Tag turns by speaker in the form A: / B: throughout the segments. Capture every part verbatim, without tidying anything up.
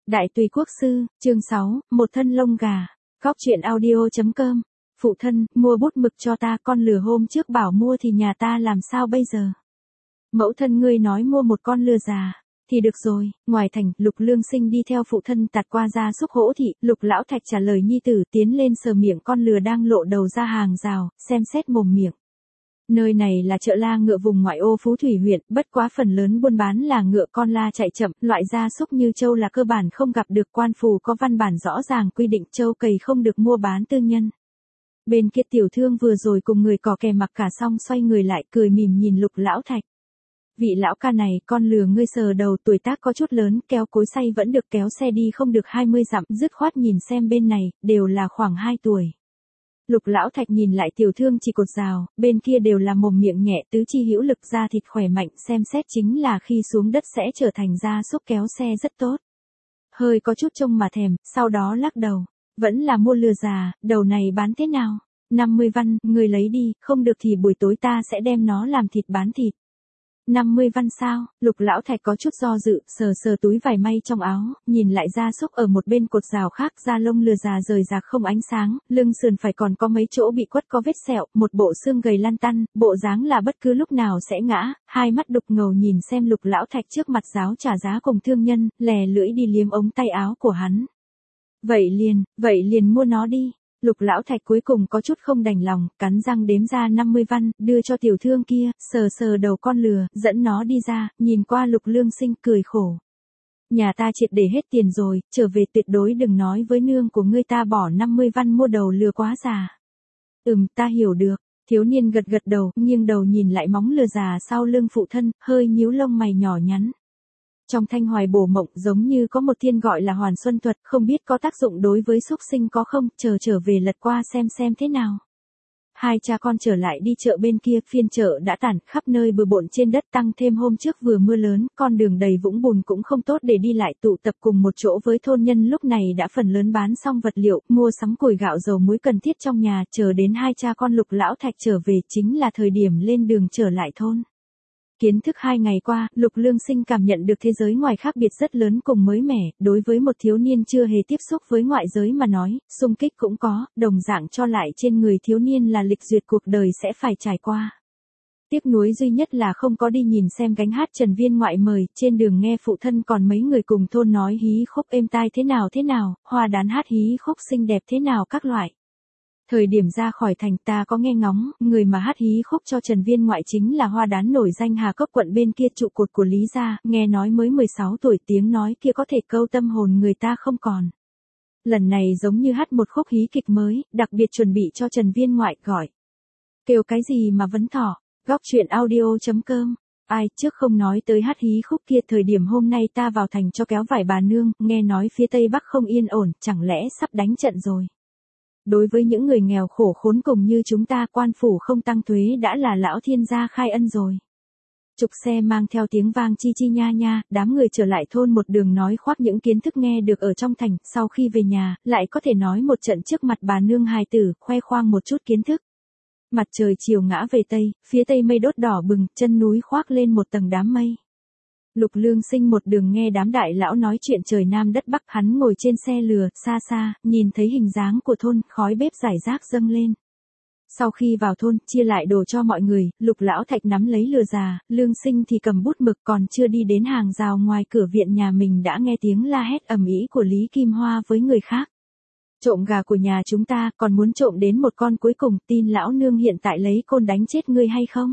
A: Đại tùy quốc sư, chương sáu, một thân lông gà. Góc truyện audio chấm com. Phụ thân, mua bút mực cho ta, con lừa hôm trước bảo mua thì nhà ta làm sao bây giờ? Mẫu thân ngươi nói mua một con lừa già. Thì được rồi. Ngoài thành, Lục Lương Sinh đi theo phụ thân tạt qua gia súc hỗ thị. Lục Lão Thạch trả lời nhi tử, tiến lên sờ miệng con lừa đang lộ đầu ra hàng rào, xem xét mồm miệng. Nơi này là chợ la ngựa vùng ngoại ô Phú Thủy huyện, bất quá phần lớn buôn bán là ngựa con la chạy chậm, loại gia súc như trâu là cơ bản không gặp được, quan phủ có văn bản rõ ràng quy định trâu cầy không được mua bán tư nhân. Bên kia tiểu thương vừa rồi cùng người cò kè mặc cả xong xoay người lại cười mỉm nhìn Lục Lão Thạch. Vị lão ca này, con lừa ngươi sờ đầu, tuổi tác có chút lớn, kéo cối xay vẫn được, kéo xe đi không được hai mươi dặm, dứt khoát nhìn xem bên này, đều là khoảng hai tuổi. Lục Lão Thạch nhìn lại tiểu thương chỉ cột rào, bên kia đều là mồm miệng nhẹ, tứ chi hữu lực, da thịt khỏe mạnh, xem xét chính là khi xuống đất sẽ trở thành gia súc, kéo xe rất tốt. Hơi có chút trông mà thèm, sau đó lắc đầu, vẫn là mua lừa già, đầu này bán thế nào? năm mươi văn, người lấy đi, không được thì buổi tối ta sẽ đem nó làm thịt bán thịt. năm mươi văn sao? Lục Lão Thạch có chút do dự, sờ sờ túi vải may trong áo, nhìn lại gia súc ở một bên cột rào khác, da lông lừa già rời rạc không ánh sáng, lưng sườn phải còn có mấy chỗ bị quất có vết sẹo, một bộ xương gầy lăn tăn, bộ dáng là bất cứ lúc nào sẽ ngã, hai mắt đục ngầu nhìn xem Lục Lão Thạch trước mặt giáo trả giá cùng thương nhân, lè lưỡi đi liếm ống tay áo của hắn. Vậy liền, vậy liền mua nó đi. Lục Lão Thạch cuối cùng có chút không đành lòng, cắn răng đếm ra năm mươi văn, đưa cho tiểu thương kia, sờ sờ đầu con lừa, dẫn nó đi ra, nhìn qua Lục Lương Sinh cười khổ. Nhà ta triệt để hết tiền rồi, trở về tuyệt đối đừng nói với nương của ngươi ta bỏ năm mươi văn mua đầu lừa quá già. Ừm, ta hiểu được. Thiếu niên gật gật đầu, nghiêng đầu nhìn lại móng lừa già sau lưng phụ thân, hơi nhíu lông mày nhỏ nhắn. Trong Thanh Hoài Bổ Mộng giống như có một thiên gọi là Hoàn Xuân Thuật, không biết có tác dụng đối với súc sinh có không, chờ trở về lật qua xem xem thế nào. Hai cha con trở lại đi chợ bên kia, phiên chợ đã tản, khắp nơi bừa bộn trên đất, tăng thêm hôm trước vừa mưa lớn, con đường đầy vũng bùn cũng không tốt để đi lại, tụ tập cùng một chỗ với thôn nhân lúc này đã phần lớn bán xong vật liệu, mua sắm củi gạo dầu muối cần thiết trong nhà, chờ đến hai cha con Lục Lão Thạch trở về chính là thời điểm lên đường trở lại thôn. Kiến thức hai ngày qua, Lục Lương Sinh cảm nhận được thế giới ngoài khác biệt rất lớn cùng mới mẻ, đối với một thiếu niên chưa hề tiếp xúc với ngoại giới mà nói, xung kích cũng có, đồng dạng cho lại trên người thiếu niên là lịch duyệt cuộc đời sẽ phải trải qua. Tiếc nuối duy nhất là không có đi nhìn xem gánh hát Trần Viên ngoại mời, trên đường nghe phụ thân còn mấy người cùng thôn nói hí khúc êm tai thế nào thế nào, hoa đán hát hí khúc xinh đẹp thế nào các loại. Thời điểm ra khỏi thành ta có nghe ngóng, người mà hát hí khúc cho Trần Viên ngoại chính là hoa đán nổi danh Hà Cốc quận bên kia trụ cột của Lý gia, nghe nói mới mười sáu tuổi, tiếng nói kia có thể câu tâm hồn người ta không còn. Lần này giống như hát một khúc hí kịch mới, đặc biệt chuẩn bị cho Trần Viên ngoại, gọi. Kêu cái gì mà vấn thỏ, góc truyện audio chấm com. Ai, trước không nói tới hát hí khúc kia, thời điểm hôm nay ta vào thành cho kéo vải bà nương, nghe nói phía Tây Bắc không yên ổn, chẳng lẽ sắp đánh trận rồi. Đối với những người nghèo khổ khốn cùng như chúng ta, quan phủ không tăng thuế đã là lão thiên gia khai ân rồi. Trục xe mang theo tiếng vang chi chi nha nha, đám người trở lại thôn một đường nói khoác những kiến thức nghe được ở trong thành, sau khi về nhà, lại có thể nói một trận trước mặt bà nương hài tử, khoe khoang một chút kiến thức. Mặt trời chiều ngã về Tây, phía Tây mây đốt đỏ bừng, chân núi khoác lên một tầng đám mây. Lục Lương Sinh một đường nghe đám đại lão nói chuyện trời Nam đất Bắc, hắn ngồi trên xe lừa, xa xa, nhìn thấy hình dáng của thôn, khói bếp rải rác dâng lên. Sau khi vào thôn, chia lại đồ cho mọi người, Lục Lão Thạch nắm lấy lừa già, Lương Sinh thì cầm bút mực, còn chưa đi đến hàng rào ngoài cửa viện nhà mình đã nghe tiếng la hét ầm ĩ của Lý Kim Hoa với người khác. Trộm gà của nhà chúng ta, còn muốn trộm đến một con cuối cùng, tin lão nương hiện tại lấy côn đánh chết ngươi hay không?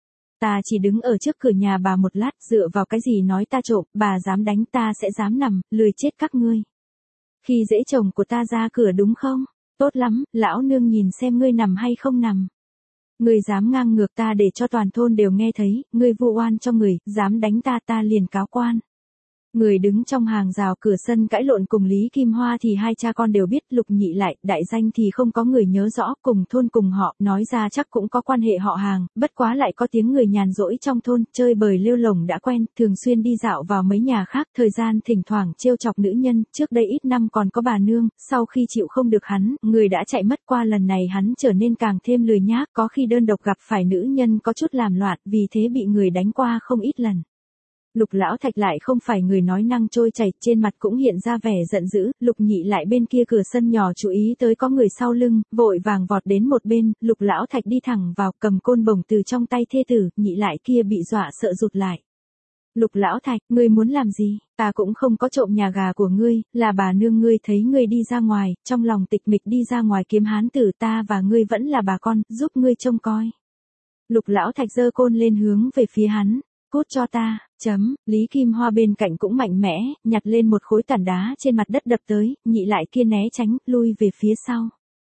A: Ta chỉ đứng ở trước cửa nhà bà một lát, dựa vào cái gì nói ta trộm, bà dám đánh ta sẽ dám nằm, lười chết các ngươi. Khi dễ chồng của ta ra cửa đúng không? Tốt lắm, lão nương nhìn xem ngươi nằm hay không nằm. Ngươi dám ngang ngược ta để cho toàn thôn đều nghe thấy, ngươi vu oan cho người, dám đánh ta ta liền cáo quan. Người đứng trong hàng rào cửa sân cãi lộn cùng Lý Kim Hoa thì hai cha con đều biết, Lục Nhị lại, đại danh thì không có người nhớ rõ, cùng thôn cùng họ, nói ra chắc cũng có quan hệ họ hàng, bất quá lại có tiếng người nhàn rỗi trong thôn, chơi bời lêu lổng đã quen, thường xuyên đi dạo vào mấy nhà khác, thời gian thỉnh thoảng trêu chọc nữ nhân, trước đây ít năm còn có bà nương, sau khi chịu không được hắn, người đã chạy mất, qua lần này hắn trở nên càng thêm lười nhác, có khi đơn độc gặp phải nữ nhân có chút làm loạn, vì thế bị người đánh qua không ít lần. Lục Lão Thạch lại không phải người nói năng trôi chảy, trên mặt cũng hiện ra vẻ giận dữ, Lục Nhị lại bên kia cửa sân nhỏ chú ý tới có người sau lưng, vội vàng vọt đến một bên, Lục Lão Thạch đi thẳng vào, cầm côn bổng từ trong tay thê tử, Nhị lại kia bị dọa sợ rụt lại. Lục Lão Thạch, ngươi muốn làm gì? Ta cũng không có trộm nhà gà của ngươi, là bà nương ngươi thấy ngươi đi ra ngoài, trong lòng tịch mịch đi ra ngoài kiếm hán tử, ta và ngươi vẫn là bà con, giúp ngươi trông coi. Lục Lão Thạch giơ côn lên hướng về phía hắn. Cút cho ta, chấm, Lý Kim Hoa bên cạnh cũng mạnh mẽ, nhặt lên một khối tảng đá trên mặt đất đập tới, Nhị lại kia né tránh, lui về phía sau.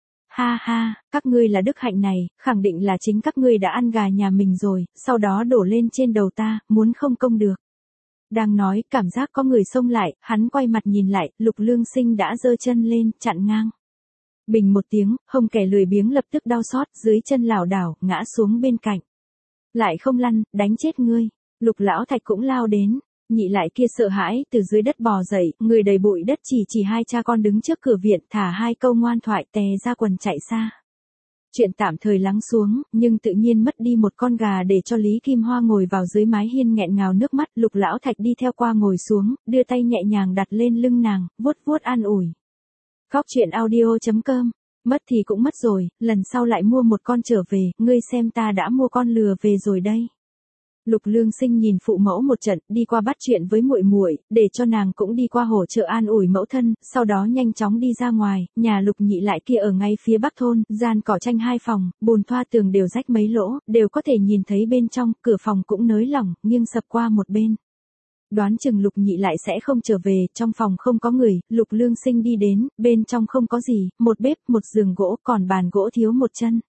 A: Ha ha, các ngươi là đức hạnh này, khẳng định là chính các ngươi đã ăn gà nhà mình rồi, sau đó đổ lên trên đầu ta, muốn không công được. Đang nói, cảm giác có người xông lại, hắn quay mặt nhìn lại, Lục Lương Sinh đã giơ chân lên, chặn ngang. Bình một tiếng, hông kẻ lười biếng lập tức đau xót, dưới chân lảo đảo, ngã xuống bên cạnh. Lại không lăn, đánh chết ngươi. Lục Lão Thạch cũng lao đến, Nhị lại kia sợ hãi, từ dưới đất bò dậy, người đầy bụi đất chỉ chỉ hai cha con đứng trước cửa viện, thả hai câu ngoan thoại tè ra quần chạy xa. Chuyện tạm thời lắng xuống, nhưng tự nhiên mất đi một con gà để cho Lý Kim Hoa ngồi vào dưới mái hiên nghẹn ngào nước mắt, Lục Lão Thạch đi theo qua ngồi xuống, đưa tay nhẹ nhàng đặt lên lưng nàng, vuốt vuốt an ủi. Góc chuyện audio chấm com. Mất thì cũng mất rồi, lần sau lại mua một con trở về, ngươi xem ta đã mua con lừa về rồi đây. Lục Lương Sinh nhìn phụ mẫu một trận, đi qua bắt chuyện với muội muội, để cho nàng cũng đi qua hỗ trợ an ủi mẫu thân, sau đó nhanh chóng đi ra ngoài, nhà Lục Nhị lại kia ở ngay phía bắc thôn, gian cỏ tranh hai phòng, bùn thoa tường đều rách mấy lỗ, đều có thể nhìn thấy bên trong, cửa phòng cũng nới lỏng, nghiêng sập qua một bên. Đoán chừng Lục Nhị lại sẽ không trở về, trong phòng không có người, Lục Lương Sinh đi đến, bên trong không có gì, một bếp, một giường gỗ, còn bàn gỗ thiếu một chân.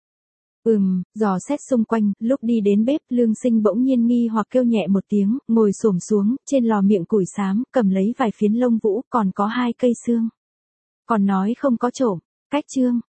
A: Ừm, dò xét xung quanh, lúc đi đến bếp, Lương Sinh bỗng nhiên nghi hoặc kêu nhẹ một tiếng, ngồi xổm xuống, trên lò miệng củi xám, cầm lấy vài phiến lông vũ, còn có hai cây xương. Còn nói không có trộm, cách chương.